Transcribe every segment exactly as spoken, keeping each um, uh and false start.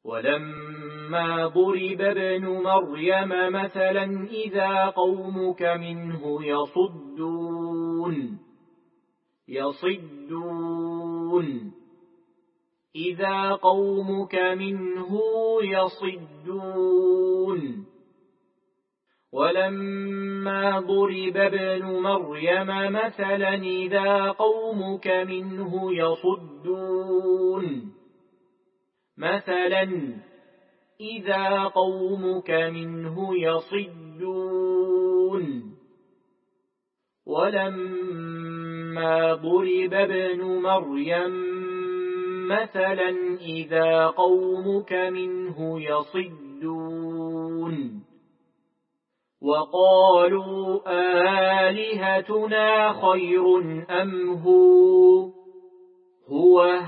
ولما ضرب ابن مريم مثلا إذا قومك منه يصدون يصدون إذا قومك منه يصدون ولما ضرب ابن مريم مثلا إذا قومك منه يصدون مثلا إذا قومك منه يصدون ولما ضرب ابن مريم مثلا إذا قومك منه يصدون وقالوا آلهتنا خير أم هو هو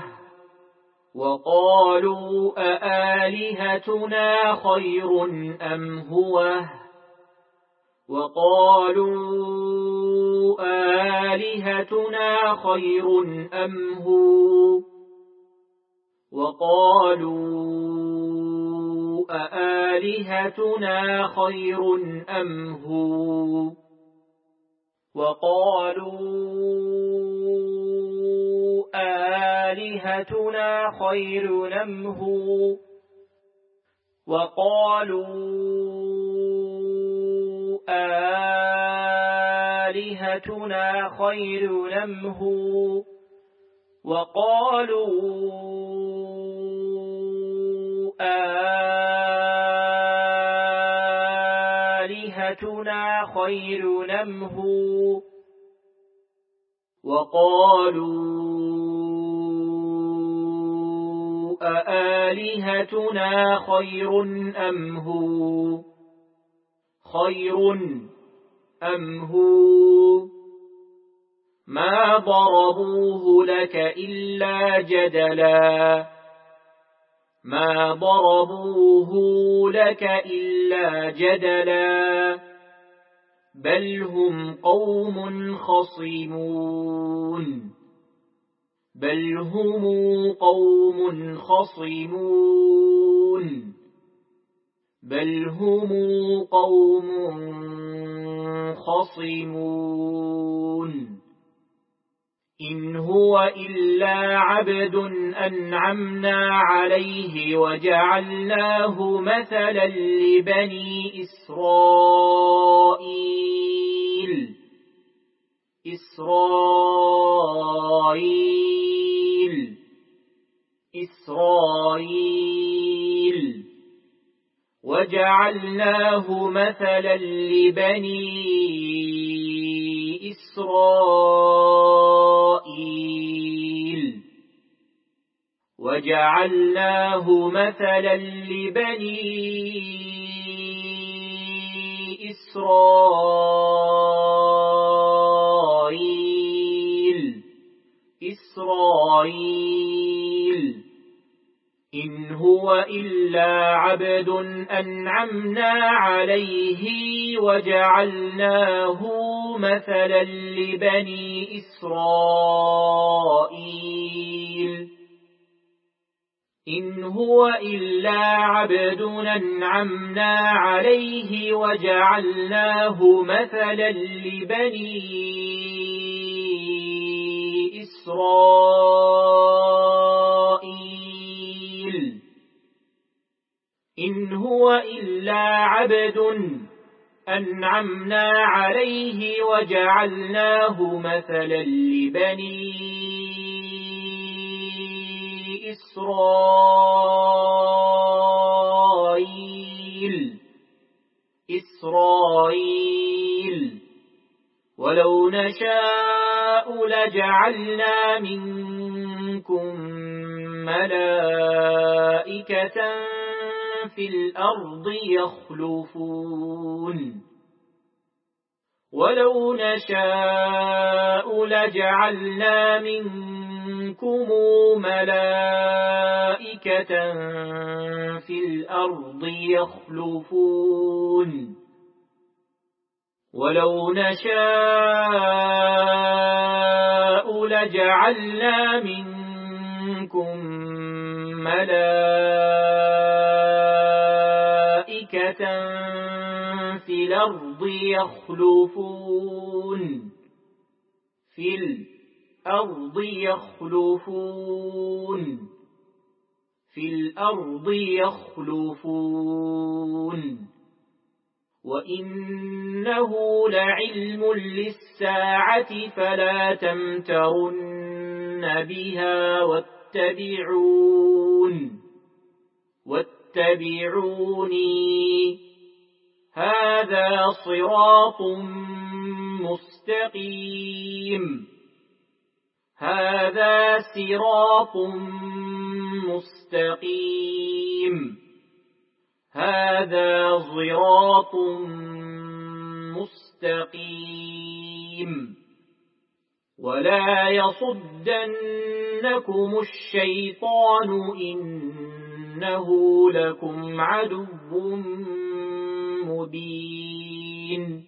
وقالوا أآلهتنا خير أم هو وقالوا آلهتنا خير أم هو وقالوا أآلهتنا خير أم هو وقالوا آلهتنا خير أم هو وقالوا آلهتنا خير أم هو وقالوا آلهتنا خير أم هو وقالوا أآلهتنا خير أم هو خير أم هو ما ضربوه لك إلا جدلا ما ضربوه لك إلا جدلا بل هم قوم خصمون بل هم قوم خصمون بل هم قوم خصمون إن هو إلا عبد أنعمنا عليه وجعلناه مثلا لبني إسرائيل إسرائيل إسرائيل وجعلناه مثلا لبني إسرائيل وجعلناه مثلا لبني إسرائيل إسرائيل إن هو إلا عبد أنعمنا عليه وجعلناه مثلا لبني إسرائيل إن هو إلا عبد أنعمنا عليه وجعلناه مثلا لبني إسرائيل إن هو إلا عبد أنعمنا عليه وجعلناه مثلا لبني إسرائيل إسرائيل ولو نشاء لجعلنا منكم ملائكة في الأرض يخلفون ولو نشاء لجعلنا منكم ملائكة في الأرض يخلفون ولو نشاء لجعلنا منكم منكم ملائكة في الأرض يخلفون في الأرض يخلفون في الأرض يخلفون وإنه لعلم للساعة فلا تمترن بها واتبعون واتبعوني هذا صراط مستقيم هذا صراط مستقيم هذا صراط مستقيم ولا يصدنكم الشيطان إنه لكم عدو مبين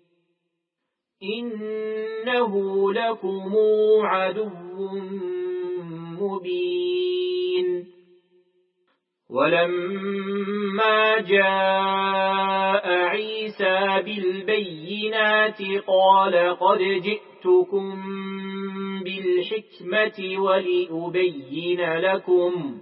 إنه لكم عدو مبين ولما جاء عيسى بالبينات قال قد جئتكم بالحكمة ولأبين لكم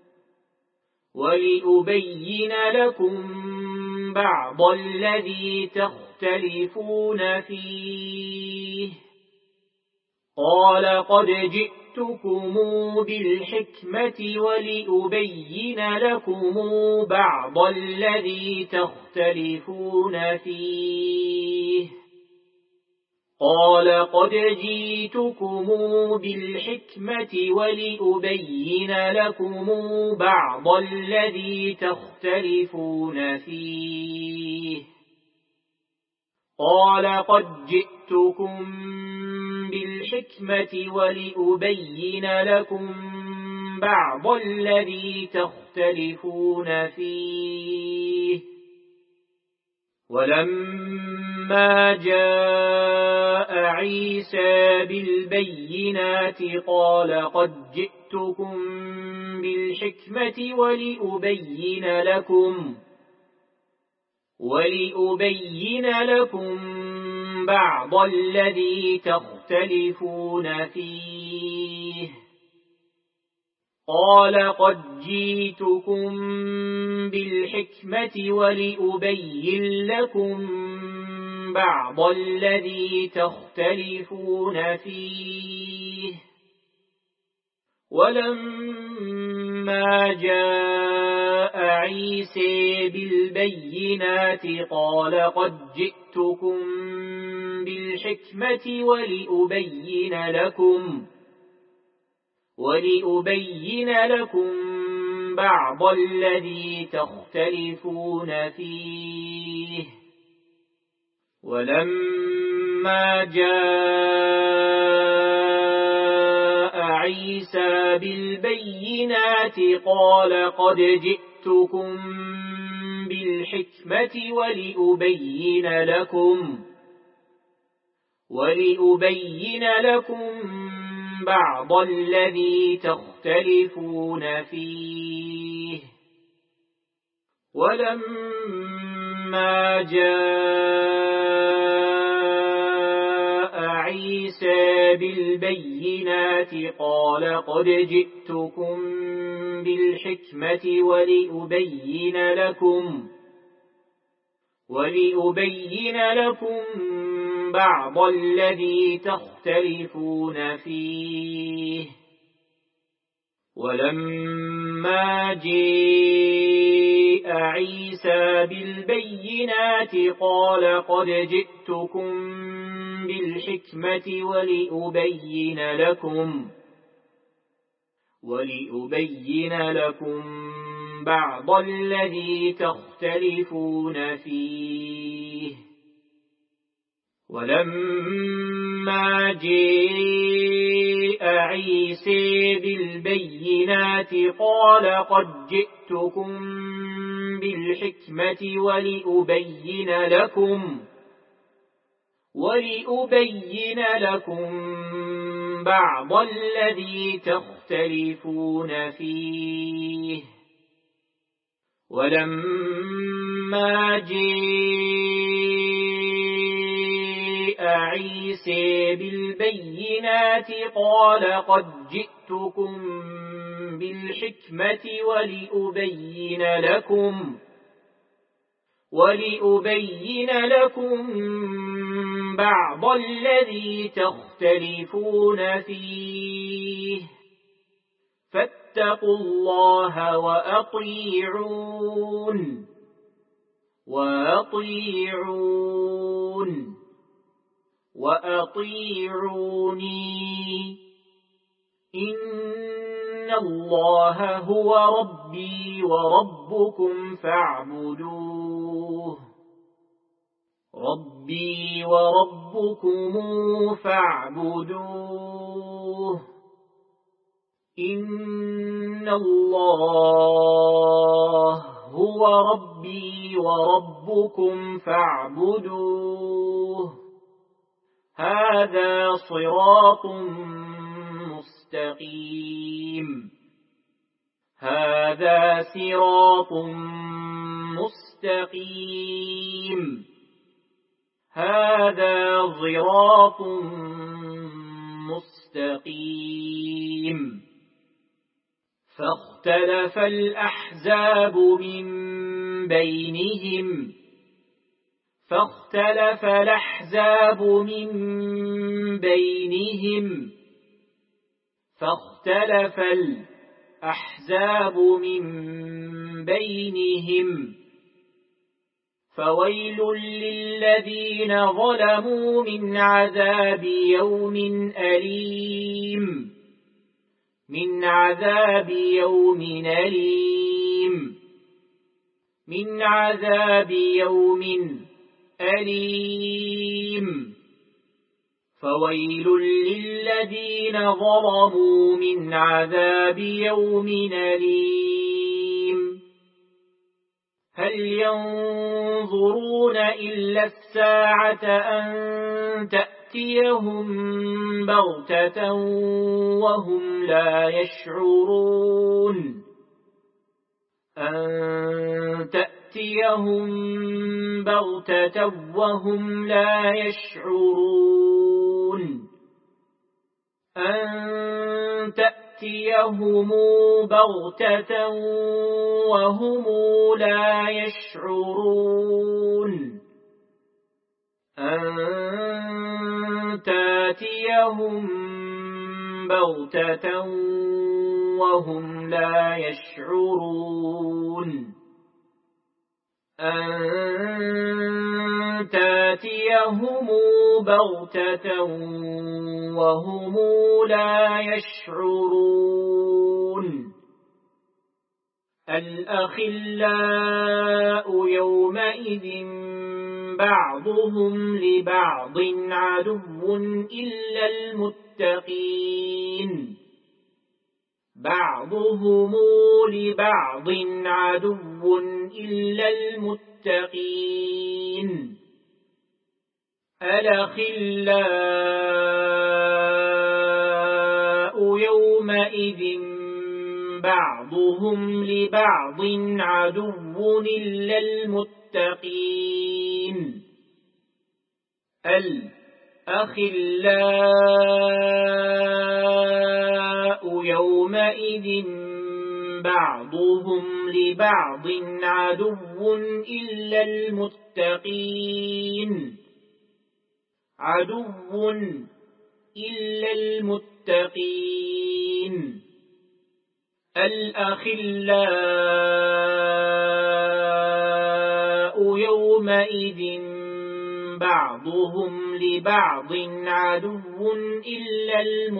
ولأبين لكم بعض الذي تختلفون فيه قال قد جئتكم بالحكمة ولأبين لكم بعض الذي تختلفون فيه قال قد جئتكم بالحكمة ولأبين لكم بعض الذي تختلفون فيه قال قد جئتكم بالحكمة ولأبين لكم بعض الذي تختلفون فيه ولما جاء عيسى بالبينات قال قد جئتكم بالحكمة ولأبين لكم ولأبين لكم بعض الذي تختلفون فيه قال قد جئتكم بالحكمة ولأبين لكم بعض الذي تختلفون فيه ولما جاء عيسى بالبينات قال قد جئتكم بالحكمة ولأبين لكم ولأبين لكم بعض الذي تختلفون فيه ولما جاء عيسى بالبينات قال قد جئتكم بالحكمة ولأبين لكم ولأبين لكم بعض الذي تختلفون فيه ولما جاء عيسى بالبينات قال قد جئتكم بالحكمة ولأبين لكم ولأبين لكم بعض الذي تختلفون فيه ولما جاء عيسى بالبينات قال قد جئتكم بالحكمة ولأبين لكم ولأبين لكم بعض الذي تختلفون فيه ولما جاء عيسى بالبينات قال قد جئتكم بالحكمة ولأبين لكم ولأبين لكم بعض الذي تختلفون تختلفون فيه. ولما جاء عيسى بالبينات قال قد جئتكم بالحكمة ولأبين لكم ولأبين لكم بعض الذي تختلفون فيه فاتقوا الله وأطيعون وأطيعون وأطيعوني إن الله هو ربي وربكم فاعبدوه ربي وربكم فاعبدوه إن الله هو ربي وربكم فاعبدوه هذا صراط مستقيم هذا صراط مستقيم هذا صراط مستقيم فاختلف الأحزاب من بينهم فاختلف الأحزاب من بينهم فاختلف الأحزاب من بينهم فويل للذين ظلموا من عذاب يوم أليم من عذاب يوم أليم من عذاب يوم أليم فويل للذين ظلموا من عذاب يوم أليم هل ينظرون إلا الساعة أن تأتيهم بغتة وهم لا يشعرون أن تأتيهم بغتة وهم لا يشعرون أن تأتيهم بغتة وهم لا يشعرون أن تأتيهم بغتة وهم لا يشعرون أن تأتيهم بغتة وهم لا يشعرون الأخلاء يومئذ بعضهم لبعض عدو إلا المتقين بعضهم لبعض عدو إلا المتقين الأخلاء يومئذ بعضهم لبعض عدو إلا المتقين الأخلاء يومئذ بعضهم لبعض عدو إلا المتقين عدو إلا المتقين الأخلاء يومئذ بعضهم لبعض عدو إلا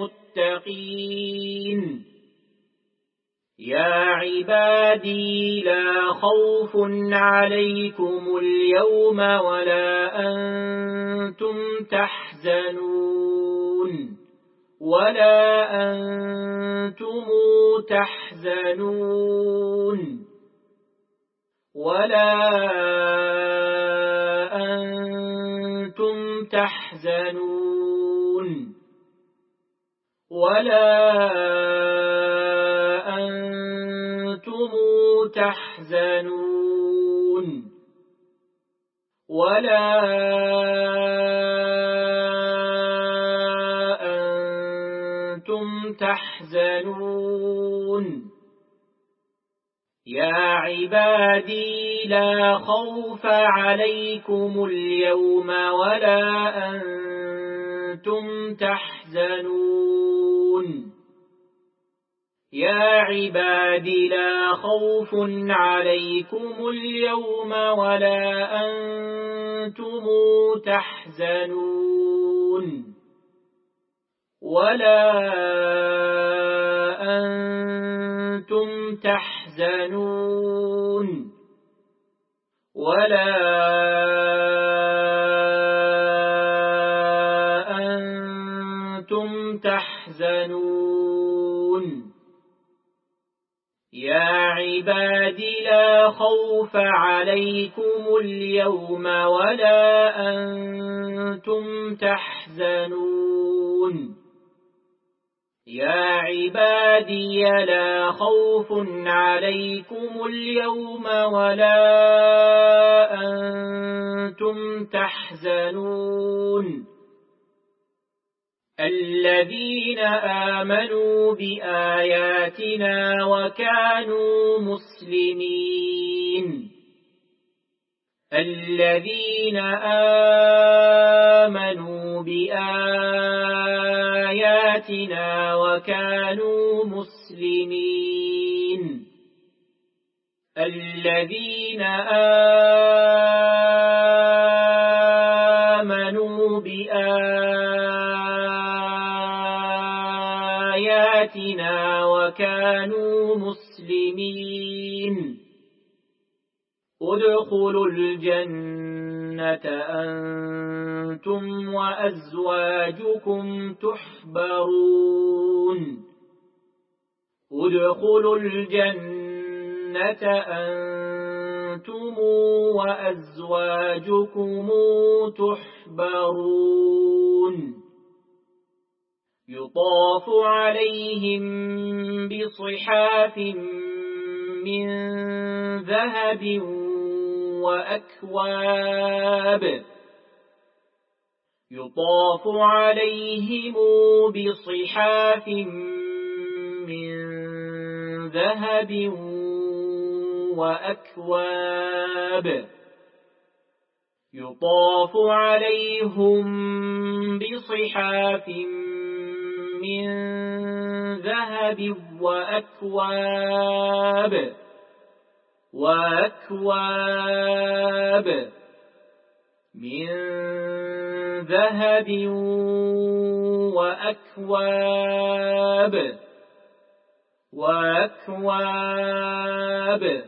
المتقين يا عبادي لا خوف عليكم اليوم ولا أنتم تحزنون ولا أنتم تحزنون ولا أنتم تحزنون ولا تحزنون ولا أنتم تحزنون يا عبادي لا خوف عليكم اليوم ولا أنتم تحزنون يا عبادي لا خوف عليكم اليوم ولا أنتم تحزنون ولا أنتم تحزنون ولا أنتم تحزنون يا عبادي لا خوف عليكم اليوم ولا أنتم تحزنون يا عبادي لا خوف عليكم اليوم ولا أنتم تحزنون الذين آمنوا بآياتنا وكانوا مسلمين الذين آمنوا بآياتنا وكانوا مسلمين الذين آمنوا بآياتنا وكانوا مسلمين ادخلوا الجنة أنتم وأزواجكم تحبرون ادخلوا الجنة أنتم وأزواجكم تحبرون يطاف عليهم بصحاف من ذهب وأكواب يطاف عليهم بصحاف من ذهب وأكواب يطاف عليهم بصحاف من ذهب وأكواب وأكواب من ذهب وأكواب وأكواب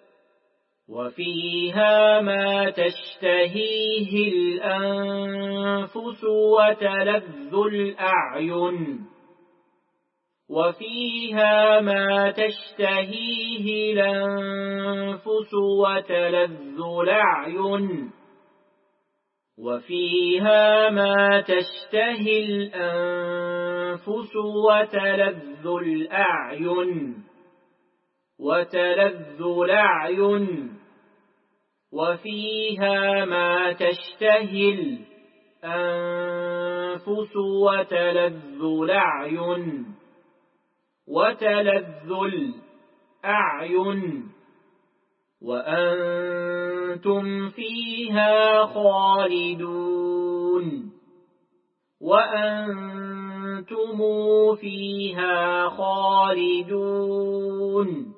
وفيها ما تشتهيه الأنفس وتلذ الأعين وفيها ما تشتهيه الأنفس وتلذ الأعين وفيها ما تشتهي الأنفس وتلذ الأعين وتلذ الأعين وفيها ما تشتهي الأنفس وتلذ الأعين وتلذ الأعين وأنتم فيها خالدون وأنتم فيها خالدون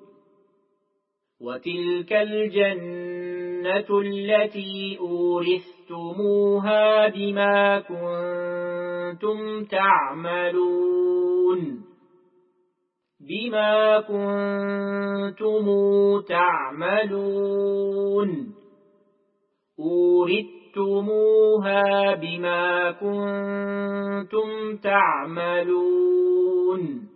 وتلك الجنة التي أورثتموها بما كنتم تعملون بما كنتم تعملون أورثتموها بما كنتم تعملون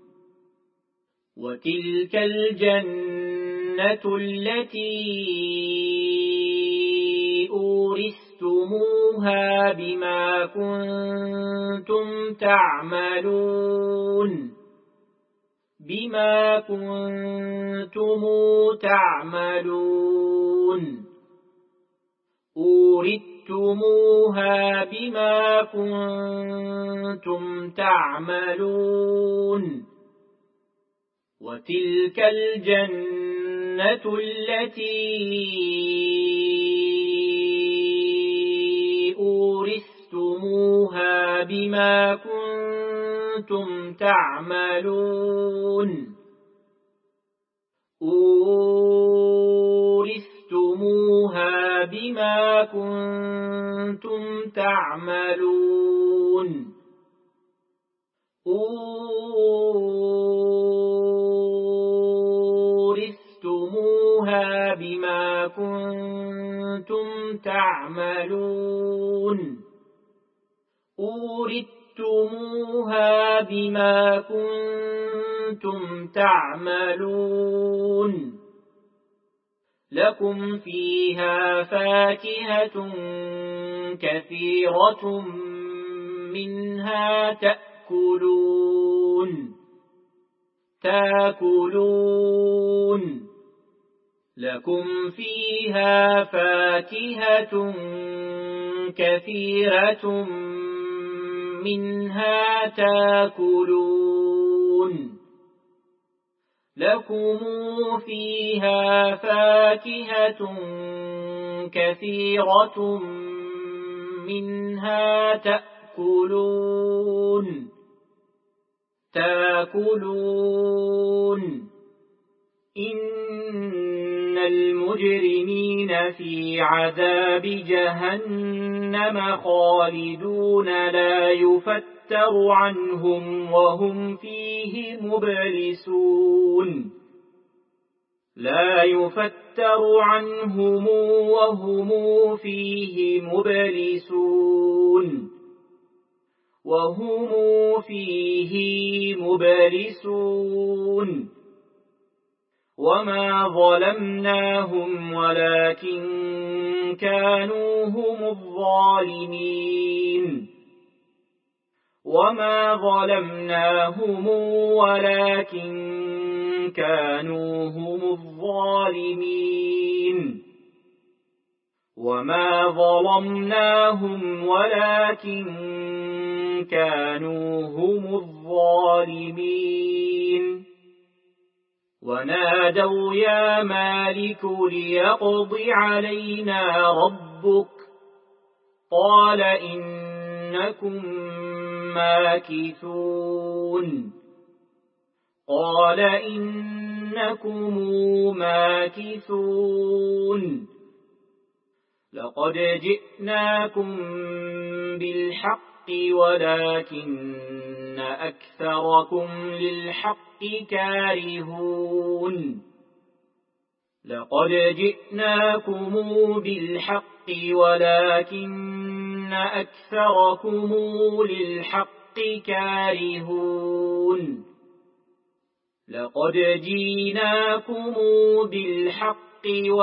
وتلك الجنة التي أورثتموها بما كنتم تعملون بما كنتم تعملون أورثتموها بما كنتم تعملون وتلك الجنة التي أورثتموها بما كنتم تعملون أورثتموها بما كنتم تعملون أورثتموها بما كنتم تعملون أورثتموها بما كنتم تعملون لكم فيها فاكهة كثيرة منها تأكلون تأكلون لكم فيها فاكهة كثيرة منها تأكلون لكم فيها فاكهة كثيرة منها تأكلون تأكلون إن المجرمين في عذاب جهنم خالدون لا يفتر عنهم وهم فيه مبلسون لا يفتر عنهم وهم فيه مبلسون وهم فيه مبلسون وما ظلمناهم ولكن كانوا هم الظالمين وما ظلمناهم ولكن كانوا هم الظالمين وما ظلمناهم ولكن كانوا هم الظالمين ونادوا يا مالك ليقض علينا ربك قال إنكم ماكثون قال إنكم ماكثون لقد جئناكم بالحق ولكن أكثركم للحق كارهون لقد جئناكم بالحق ولكن أكثركم للحق كارهون لقد جئناكم بالحق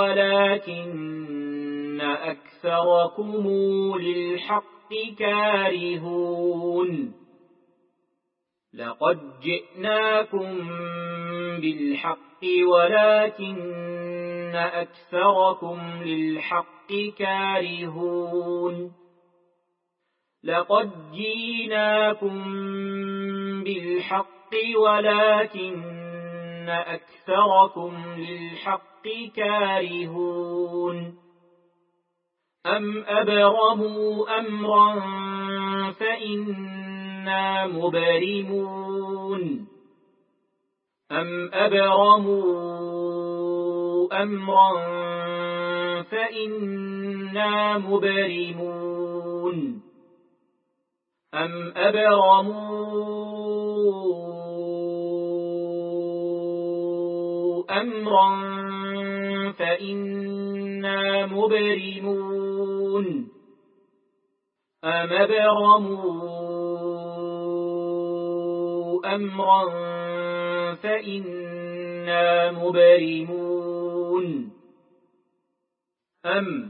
ولكن أكثركم للحق كارهون لقد جئناكم بالحق ولكن أكثركم للحق كارهون لقد جئناكم بالحق ولكن أكثركم للحق كارهون أم أبرموا أمرا فإنا مبرمون أم أبرموا أمرا فإنا مبرمون أم أبرموا أمرا فإنا مبرمون أم أبرموا أمرا فإنا مبرمون أم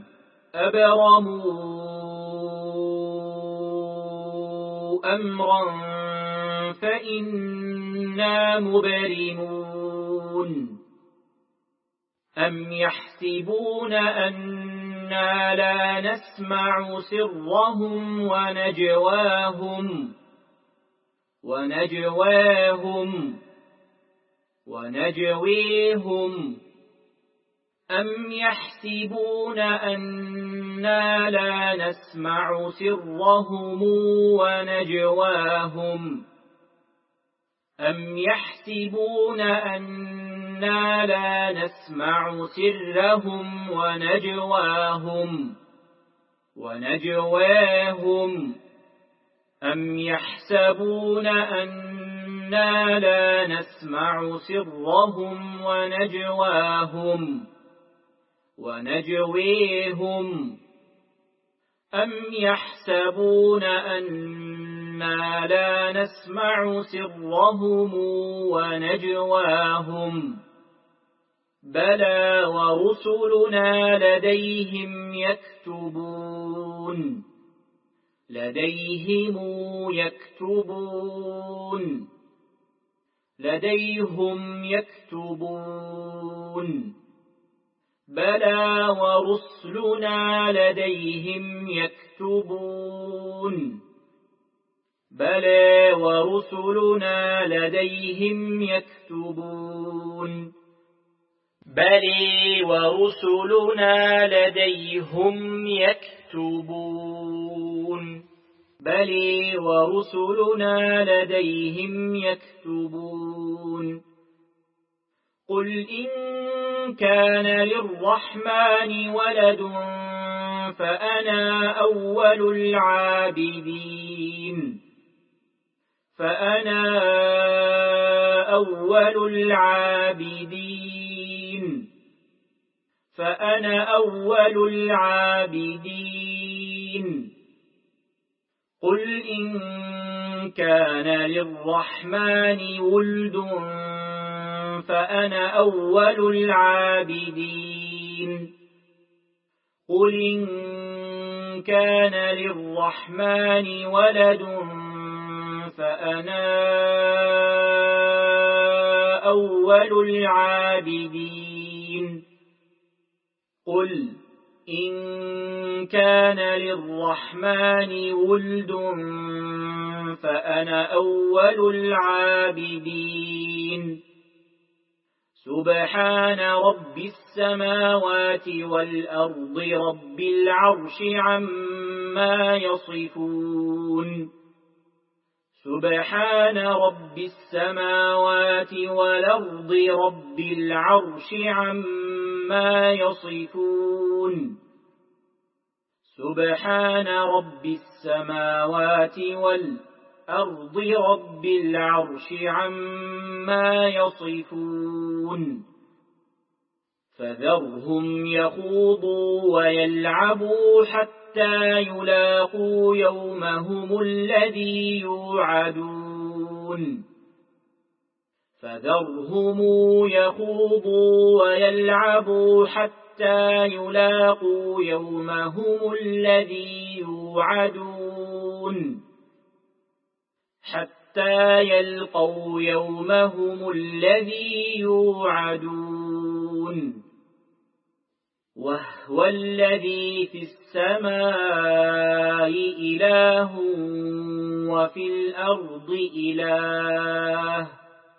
أبرموا أمرا فإنا أنا مبرمون أم يحسبون أنا لا نسمع سرهم ونجواهم ونجواهم ونجويهم أم يحسبون أنا لا نسمع سرهم ونجواهم أم يحسبون أنا لا نسمع سرهم ونجواهم ونجواهم أم يحسبون أنا لا نسمع سرهم ونجواهم ونجويهم أم يحسبون أنا لا نسمع سرهم ونجواهم بلى ورسلنا لديهم يكتبون لديهم يكتبون لديهم يكتبون بلى ورسلنا لديهم يكتبون بلى ورسلنا لديهم يكتبون بلى ورسلنا لديهم يكتبون بلى ورسلنا لديهم يكتبون قل إن كان للرحمن ولد فأنا أول العابدين فأنا أول العابدين فأنا أول العابدين قل إن كان للرحمن ولد فأنا أول العابدين قل إن كان للرحمن ولد فأنا أول العابدين قل إن كان للرحمن ولد فأنا أول العابدين سبحان رب السماوات والأرض رب العرش عما يصفون سبحان رب السماوات والأرض رب العرش عما يصفون سبحان رب السماوات والأرض رب العرش عما يصفون فذرهم يخوضوا ويلعبوا حتى يلاقوا يومهم الذي يوعدون فذرهم يخوضوا ويلعبوا حتى يلاقوا يومهم الذي يوعدون حتى يلقوا يومهم الذي يوعدون وهو الذي في السماء إله وفي الأرض إله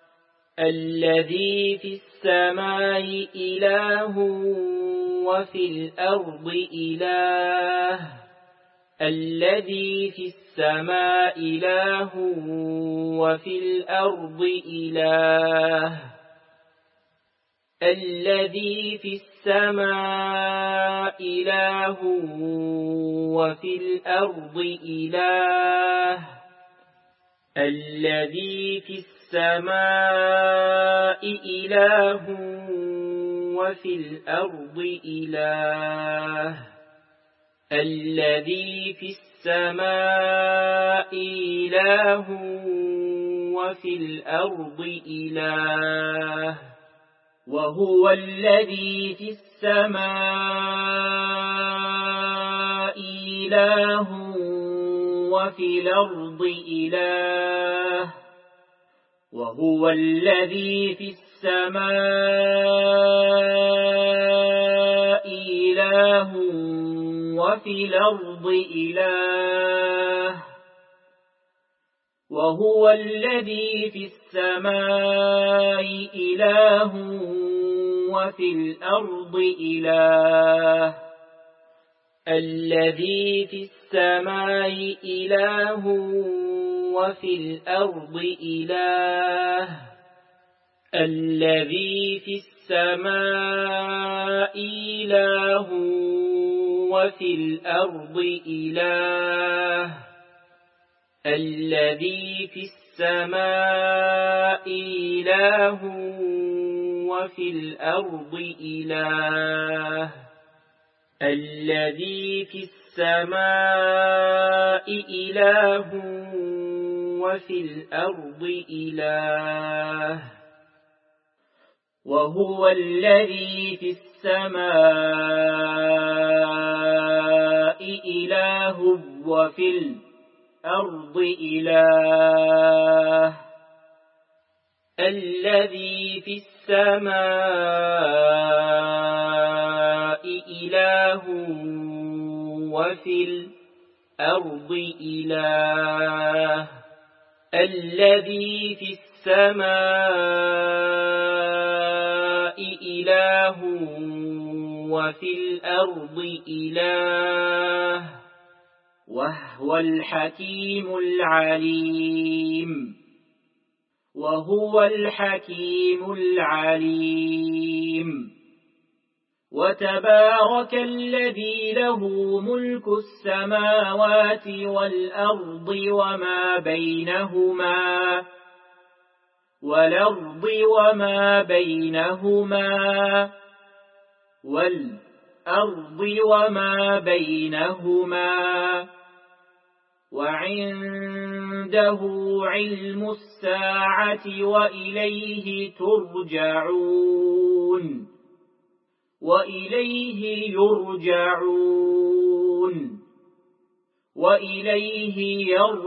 الذي في السماء إله وفي الأرض إله الذي في السماء إله وفي الأرض إله الذي في السماء إله وفي الأرض إله الذي في السماء إله وفي الأرض إله الذي في السماء إله وفي الأرض إله وهو الذي في السماء إله وفي الأرض إله وهو الذي في السماء إله وفي الأرض إله وهو الذي في السماء إله وفي الأرض إله الذي في السماء إله وفي الأرض إله الذي في السماء إله وفي الأرض إله الذي في السماء إله وفي الأرض إله الذي في السماء إله وفي الأرض إله وهو الذي في السماء إله وفي الأرض إله الذي في السماء إله وفي الأرض إله الذي في السماء إله وفي الأرض إله وهو الحكيم العليم وهو الحكيم العليم وتبارك الذي له ملك السماوات والأرض وما بينهما والأرض وما بينهما والأرض وما بينهما وعنده علم الساعة وإليه ترجعون وإليه يرجعون وإليه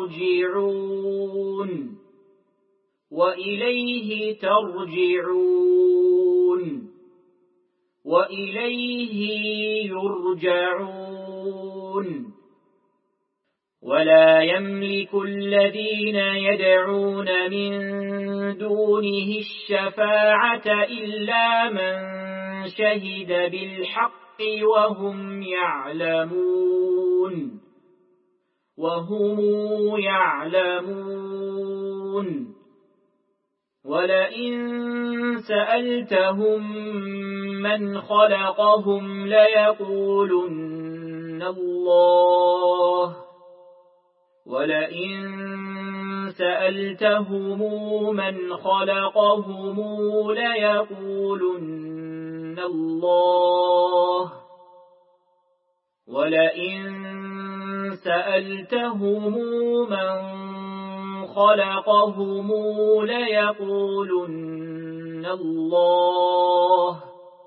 يرجعون وإليه ترجعون وإليه يرجعون ولا يملك الذين يدعون من دونه الشفاعة إلا من شهد بالحق وهم يعلمون وهم يعلمون ولئن سألتهم من خلقهم ليقولن الله ولئن سألتهم من خلقهم ليقولن الله ولئن سألتهم من خلقهم ليقولن الله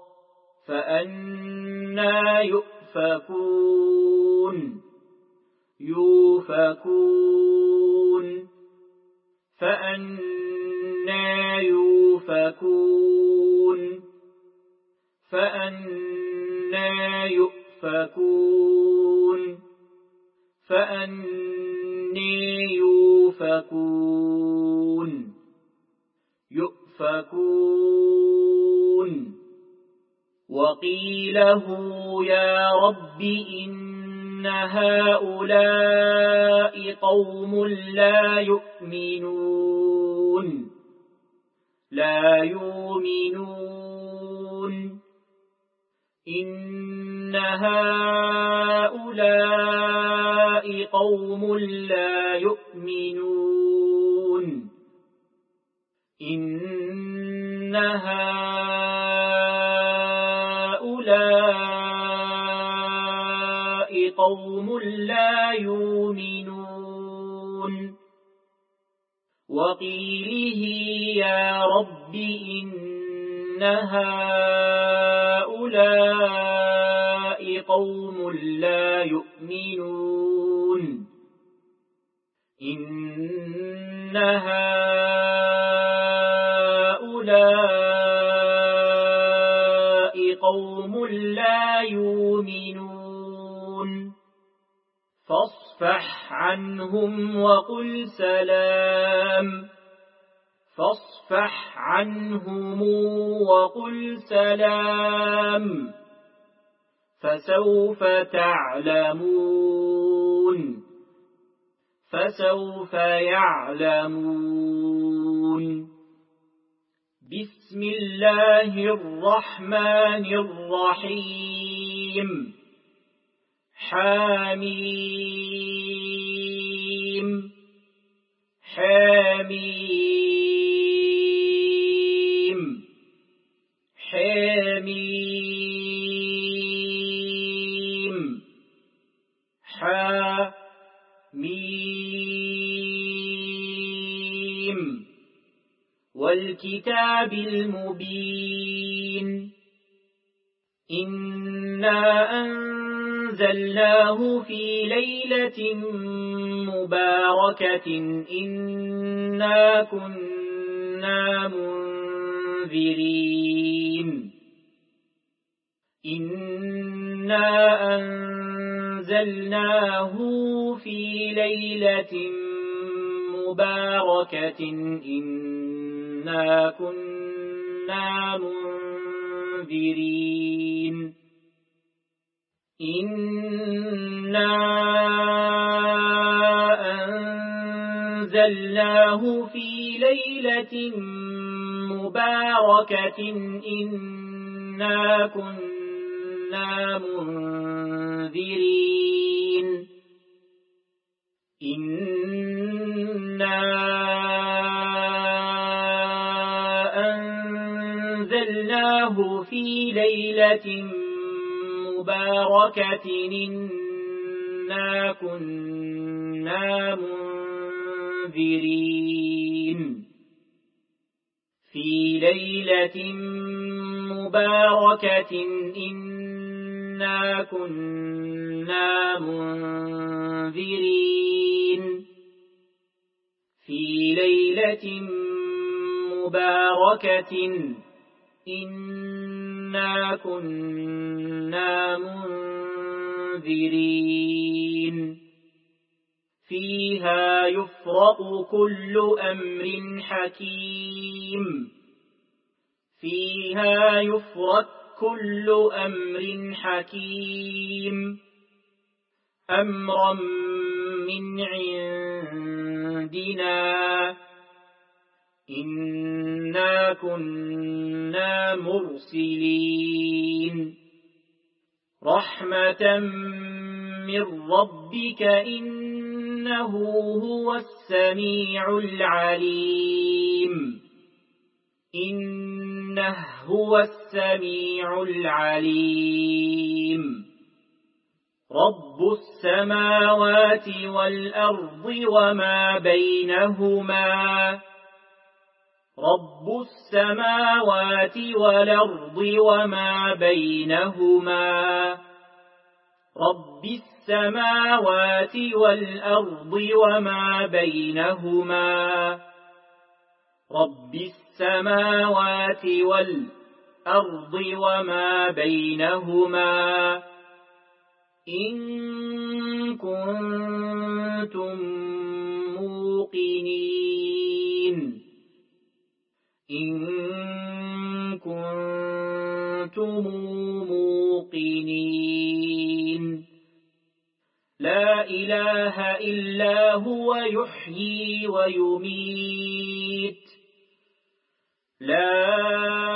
فأنى يؤفكون يوفكون فأنى يوفكون فأنى يؤفكون فأنى يوفكون يؤفكون وقيله يا رب إن هؤلاء قوم لا يؤمنون لا يؤمنون إن هؤلاء قوم لا يؤمنون إن هؤلاء قوم لا يؤمنون وقيله يا رب إن هؤلاء قوم لا يؤمنون إن هؤلاء هؤلاء قوم لا يؤمنون فاصفح عنهم وقل سلام فاصفح عنهم وقل سلام فسوف تعلمون فسوف يعلمون بسم الله الرحمن الرحيم حميم حميم حميم حميم والكتاب المبين إنا أنزلناه في ليلة مباركة إنا كنا منذرين إنا أنزلناه في ليلة مباركة إنا كنا منذرين إنا أنزلناه في ليلة مباركة إنا كنا منذرين إنا أنزلناه في ليلة مباركة إنا كنا منذرين في ليلة مباركة إنا كنا منذرين في ليلة مباركة إنا كنا منذرين فيها يفرق كل أمر حكيم فيها يفرق كل أمر حكيم أمرا من عندنا إنا كنا مرسلين رحمة من ربك إنه هو السميع العليم إنه هو السميع العليم رب السماوات والأرض وما بينهما رب السماوات والأرض وما بينهما رب السماوات والأرض وما بينهما رب السماوات والأرض وما بينهما إن كنتم موقنين إن كنتم موقنين لا إله إلا هو يحيي ويميت لا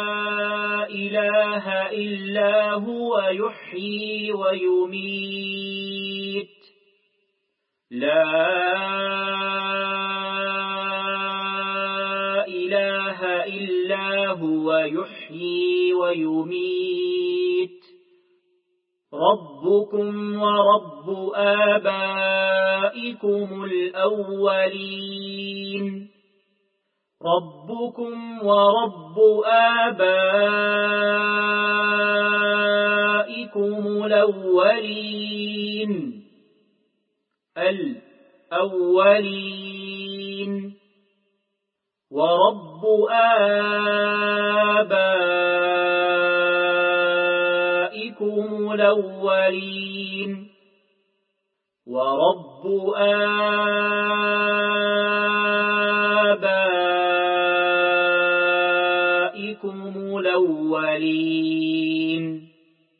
إله إلا هو يحيي ويميت لا إله إلا هو يحيي ويميت ربكم ورب آبائكم الأولين ربكم ورب آبائكم الأولين الأولين ورب آبائكم الأولين ورب آبائكم الأولين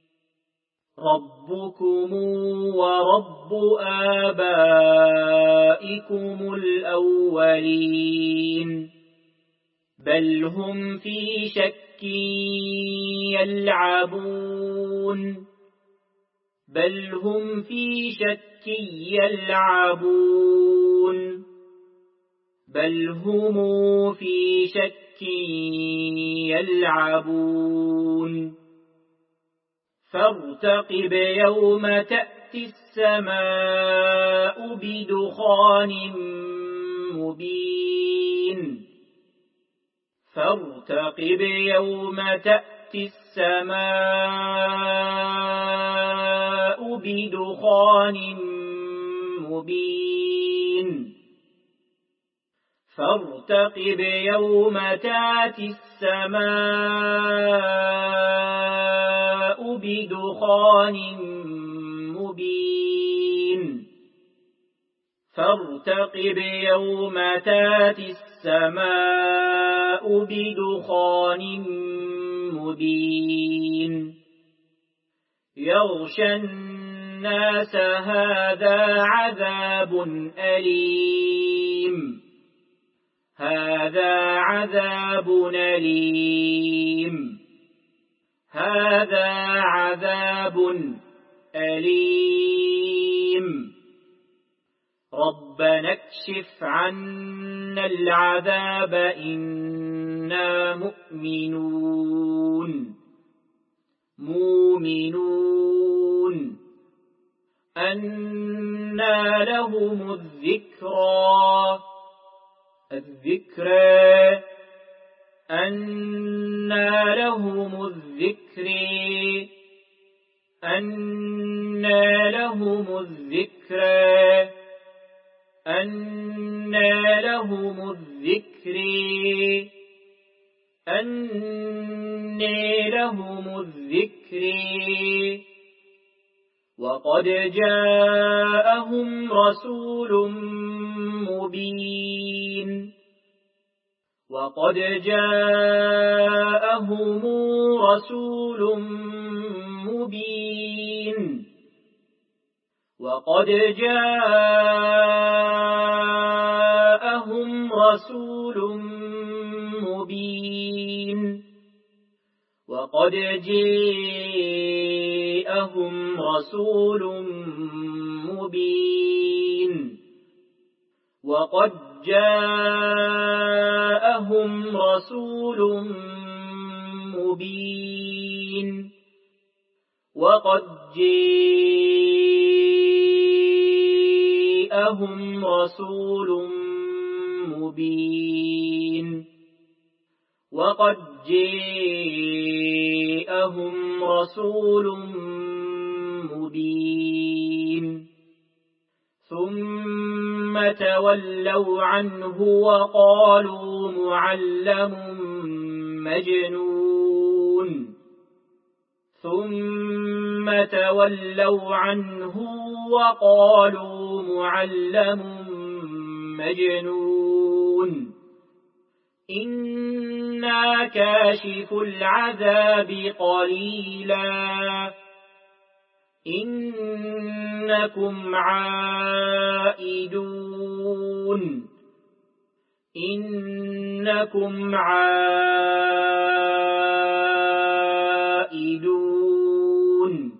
ربكم ورب آبائكم الأولين بل هم في شك يلعبون بل هم في شك يلعبون بل هم في شك يلعبون فارتقب يوم تأتي السماء بدخان مبين فارتقب يوم تأتي السماء بدخان مبين فارتقب يوم تأتي السماء بدخان مبين فارتقب يوم تأتي السماء بدخان مبين يغشى الناس هذا عذاب أليم هذا عذاب أليم هذا عذاب أليم ربنا اكشف عنا العذاب إنا مؤمنون مؤمنون أنى لهم الذكرى الذكرى أنى لهم الذكر أنى لهم الذكرى أنى لهم الذكر أنى لهم الذكر وقد جاءهم رسول مبين وقد جاءهم رسول مبين وقد جاءهم رسول مبين وقد جاءهم رسول مبين وقد جاءهم رسول مبين وقد جاءهم رسول مبين وقد جاءهم رسول مبين ثم تولوا عنه وقالوا معلم مجنون ثم تولوا عنه وقالوا معلم مجنون إنا كاشف العذاب قليلا إنكم عائدون إنكم عائدون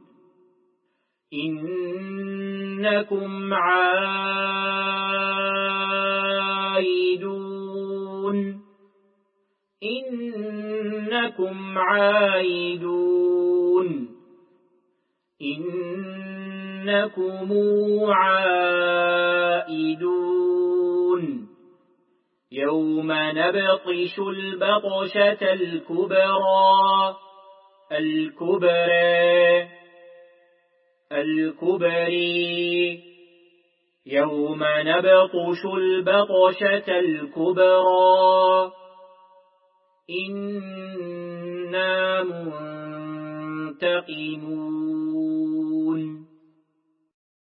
إنكم عائدون إنكم عائدون إنكم عائدون يوم نبطش البطشة الكبرى الكبرى الكبرى يوم نبطش البطشة الكبرى إنا منتقمون